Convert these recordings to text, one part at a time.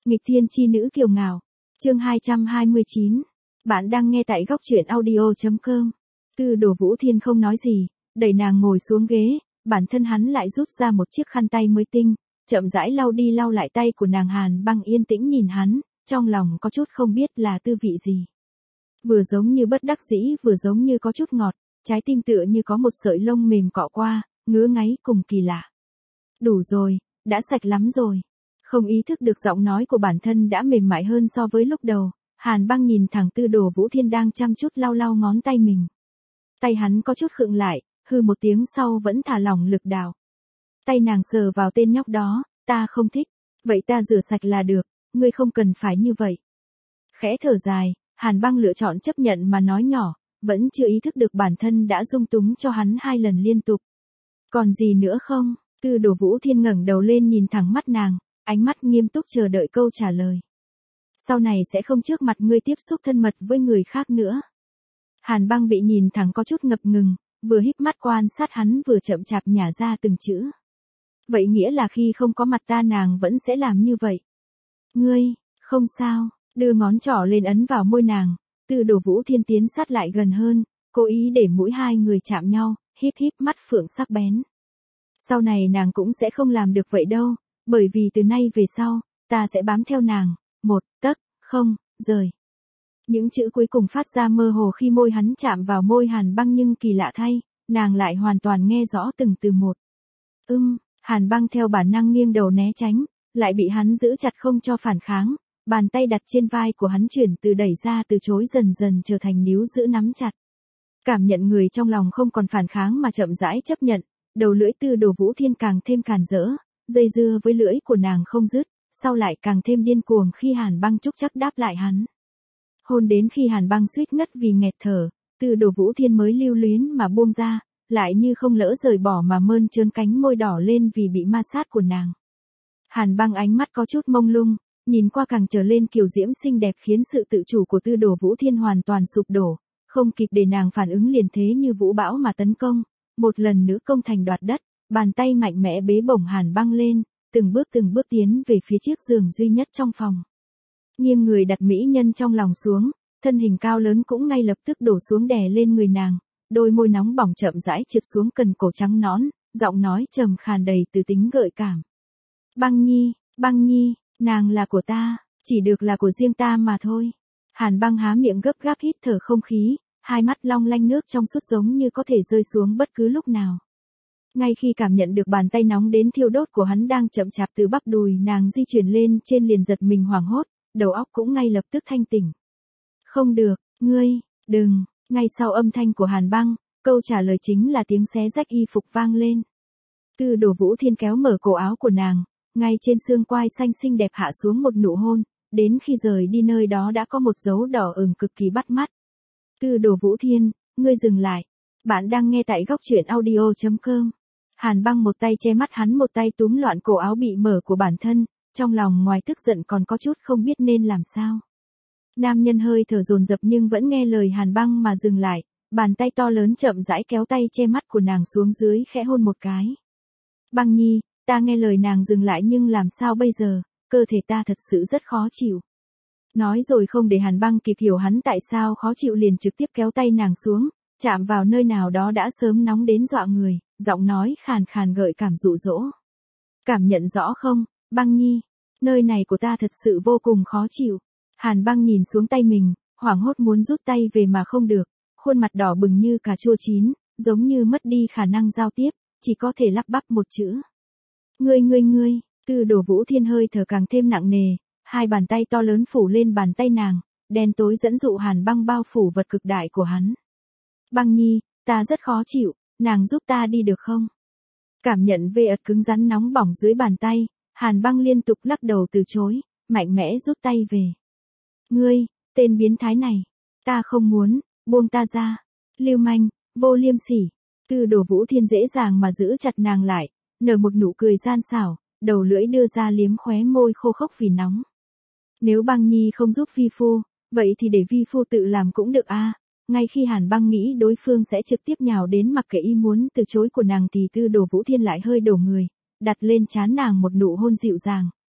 Nghịch thiên chi nữ kiều ngạo. Chương 229. Bạn đang nghe tại góc truyện audio.com. Tư Đồ Vũ Thiên không nói gì, đẩy nàng ngồi xuống ghế, bản thân hắn lại rút ra một chiếc khăn tay mới tinh, chậm rãi lau đi lau lại tay của nàng. Hàn Băng yên tĩnh nhìn hắn, trong lòng có chút không biết là tư vị gì. Vừa giống như bất đắc dĩ, vừa giống như có chút ngọt, trái tim tựa như có một sợi lông mềm cọ qua, ngứa ngáy cùng kỳ lạ. Đủ rồi, đã sạch lắm rồi. Không ý thức được giọng nói của bản thân đã mềm mại hơn so với lúc đầu, Hàn Băng nhìn thẳng Tư Đồ Vũ Thiên đang chăm chút lau lau ngón tay mình. Tay hắn có chút khựng lại, hừ một tiếng sau vẫn thả lỏng lực đạo. Tay nàng sờ vào tên nhóc đó, ta không thích, vậy ta rửa sạch là được, ngươi không cần phải như vậy. Khẽ thở dài, Hàn Băng lựa chọn chấp nhận mà nói nhỏ, vẫn chưa ý thức được bản thân đã dung túng cho hắn 2 lần liên tục. Còn gì nữa không? Tư Đồ Vũ Thiên ngẩng đầu lên nhìn thẳng mắt nàng, ánh mắt nghiêm túc chờ đợi câu trả lời. Sau này sẽ không trước mặt ngươi tiếp xúc thân mật với người khác nữa. Hàn Băng bị nhìn thẳng có chút ngập ngừng, vừa híp mắt quan sát hắn vừa chậm chạp nhả ra từng chữ. Vậy nghĩa là khi không có mặt ta nàng vẫn sẽ làm như vậy. Ngươi, không sao, đưa ngón trỏ lên ấn vào môi nàng, Tư Đồ Vũ Thiên tiến sát lại gần hơn, cố ý để mũi hai người chạm nhau, híp híp mắt phượng sắc bén. Sau này nàng cũng sẽ không làm được vậy đâu, bởi vì từ nay về sau, ta sẽ bám theo nàng, một tấc, không, rời. Những chữ cuối cùng phát ra mơ hồ khi môi hắn chạm vào môi Hàn Băng, nhưng kỳ lạ thay, nàng lại hoàn toàn nghe rõ từng từ một. Hàn Băng theo bản năng nghiêng đầu né tránh, lại bị hắn giữ chặt không cho phản kháng, bàn tay đặt trên vai của hắn chuyển từ đẩy ra từ chối dần dần trở thành níu giữ nắm chặt. Cảm nhận người trong lòng không còn phản kháng mà chậm rãi chấp nhận, đầu lưỡi Tư Đồ Vũ Thiên càng thêm càn rỡ, dây dưa với lưỡi của nàng không dứt, sau lại càng thêm điên cuồng khi Hàn Băng trúc chắc đáp lại hắn. Hôn đến khi Hàn Băng suýt ngất vì nghẹt thở, Tư Đồ Vũ Thiên mới lưu luyến mà buông ra, lại như không lỡ rời bỏ mà mơn trớn cánh môi đỏ lên vì bị ma sát của nàng. Hàn Băng ánh mắt có chút mông lung, nhìn qua càng trở lên kiều diễm xinh đẹp, khiến sự tự chủ của Tư Đồ Vũ Thiên hoàn toàn sụp đổ, không kịp để nàng phản ứng liền thế như vũ bão mà tấn công, một lần nữa công thành đoạt đất, bàn tay mạnh mẽ bế bổng Hàn Băng lên, từng bước tiến về phía chiếc giường duy nhất trong phòng. Nghiêng người đặt mỹ nhân trong lòng xuống, thân hình cao lớn cũng ngay lập tức đổ xuống đè lên người nàng, đôi môi nóng bỏng chậm rãi trượt xuống cần cổ trắng nõn, giọng nói trầm khàn đầy từ tính gợi cảm. Băng Nhi, nàng là của ta, chỉ được là của riêng ta mà thôi. Hàn Băng há miệng gấp gáp hít thở không khí, hai mắt long lanh nước trong suốt giống như có thể rơi xuống bất cứ lúc nào. Ngay khi cảm nhận được bàn tay nóng đến thiêu đốt của hắn đang chậm chạp từ bắp đùi nàng di chuyển lên trên, liền giật mình hoảng hốt, đầu óc cũng ngay lập tức thanh tỉnh. Không được, ngươi, đừng. Ngay sau âm thanh của Hàn Băng, câu trả lời chính là tiếng xé rách y phục vang lên. Tư Đồ Vũ Thiên kéo mở cổ áo của nàng, ngay trên xương quai xanh xinh đẹp hạ xuống một nụ hôn, đến khi rời đi nơi đó đã có một dấu đỏ ửng cực kỳ bắt mắt. Tư Đồ Vũ Thiên, ngươi dừng lại. Bạn đang nghe tại góc truyện audio.com. Hàn Băng một tay che mắt hắn, một tay túm loạn cổ áo bị mở của bản thân, trong lòng ngoài tức giận còn có chút không biết nên làm sao. Nam nhân hơi thở dồn dập nhưng vẫn nghe lời Hàn Băng mà dừng lại, bàn tay to lớn chậm rãi kéo tay che mắt của nàng xuống dưới khẽ hôn một cái. Băng Nhi, ta nghe lời nàng dừng lại nhưng làm sao bây giờ, cơ thể ta thật sự rất khó chịu. Nói rồi không để Hàn Băng kịp hiểu hắn tại sao khó chịu liền trực tiếp kéo tay nàng xuống, chạm vào nơi nào đó đã sớm nóng đến dọa người, giọng nói khàn khàn gợi cảm dụ dỗ. Cảm nhận rõ không, Băng Nhi, nơi này của ta thật sự vô cùng khó chịu. Hàn Băng nhìn xuống tay mình, hoảng hốt muốn rút tay về mà không được, khuôn mặt đỏ bừng như cà chua chín, giống như mất đi khả năng giao tiếp, chỉ có thể lắp bắp một chữ. Ngươi, Tư Đồ Vũ Thiên hơi thở càng thêm nặng nề, hai bàn tay to lớn phủ lên bàn tay nàng, đen tối dẫn dụ Hàn Băng bao phủ vật cực đại của hắn. Băng Nhi, ta rất khó chịu, nàng giúp ta đi được không? Cảm nhận về ật cứng rắn nóng bỏng dưới bàn tay, Hàn Băng liên tục lắc đầu từ chối, mạnh mẽ rút tay về. Ngươi, tên biến thái này, ta không muốn, buông ta ra. Lưu manh, vô liêm sỉ. Tư Đồ Vũ Thiên dễ dàng mà giữ chặt nàng lại, nở một nụ cười gian xảo, đầu lưỡi đưa ra liếm khóe môi khô khốc vì nóng. Nếu Băng Nhi không giúp vi phu, vậy thì để vi phu tự làm cũng được a. Ngay khi Hàn Băng nghĩ đối phương sẽ trực tiếp nhào đến mặc kệ ý muốn từ chối của nàng thì Tư Đồ Vũ Thiên lại hơi đổ người, đặt lên trán nàng một nụ hôn dịu dàng,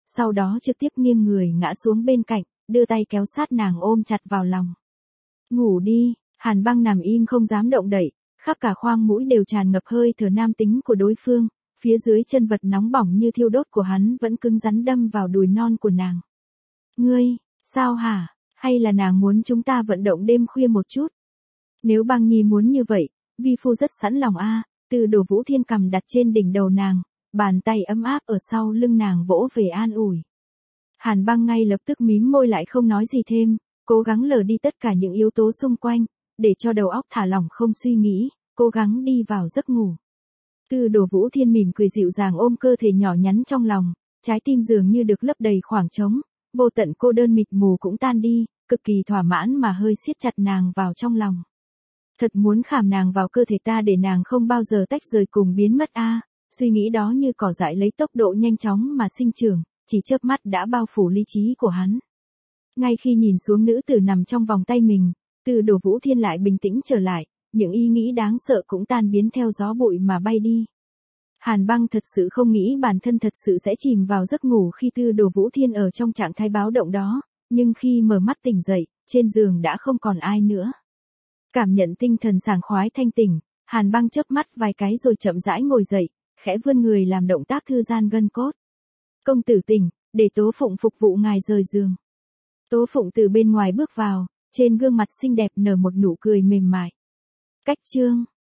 sau đó trực tiếp nghiêng người ngã xuống bên cạnh, đưa tay kéo sát nàng ôm chặt vào lòng. Ngủ đi, Hàn Băng nằm im không dám động đậy, khắp cả khoang mũi đều tràn ngập hơi thở nam tính của đối phương, phía dưới chân vật nóng bỏng như thiêu đốt của hắn vẫn cứng rắn đâm vào đùi non của nàng. Ngươi, sao hả, hay là nàng muốn chúng ta vận động đêm khuya một chút? Nếu Băng Nhi muốn như vậy, vi phu rất sẵn lòng a. Từ Đồ Vũ Thiên cầm đặt trên đỉnh đầu nàng, bàn tay ấm áp ở sau lưng nàng vỗ về an ủi. Hàn Băng ngay lập tức mím môi lại không nói gì thêm, cố gắng lờ đi tất cả những yếu tố xung quanh, để cho đầu óc thả lỏng không suy nghĩ, cố gắng đi vào giấc ngủ. Từ Đồ Vũ Thiên mỉm cười dịu dàng ôm cơ thể nhỏ nhắn trong lòng, trái tim dường như được lấp đầy khoảng trống, vô tận cô đơn mịt mù cũng tan đi, cực kỳ thỏa mãn mà hơi siết chặt nàng vào trong lòng. Thật muốn khảm nàng vào cơ thể ta để nàng không bao giờ tách rời cùng biến mất a. Suy nghĩ đó như cỏ dại lấy tốc độ nhanh chóng mà sinh trưởng, chỉ chớp mắt đã bao phủ lý trí của hắn. Ngay khi nhìn xuống nữ tử nằm trong vòng tay mình, Từ Đồ Vũ Thiên lại bình tĩnh trở lại, những ý nghĩ đáng sợ cũng tan biến theo gió bụi mà bay đi. Hàn Băng thật sự không nghĩ bản thân thật sự sẽ chìm vào giấc ngủ khi Từ Đồ Vũ Thiên ở trong trạng thái báo động đó, nhưng khi mở mắt tỉnh dậy, trên giường đã không còn ai nữa. Cảm nhận tinh thần sảng khoái thanh tỉnh, Hàn Băng chớp mắt vài cái rồi chậm rãi ngồi dậy, khẽ vươn người làm động tác thư giãn gân cốt. Công tử tỉnh, để Tố Phụng phục vụ ngài rời giường. Tố Phụng từ bên ngoài bước vào, trên gương mặt xinh đẹp nở một nụ cười mềm mại. Cách chương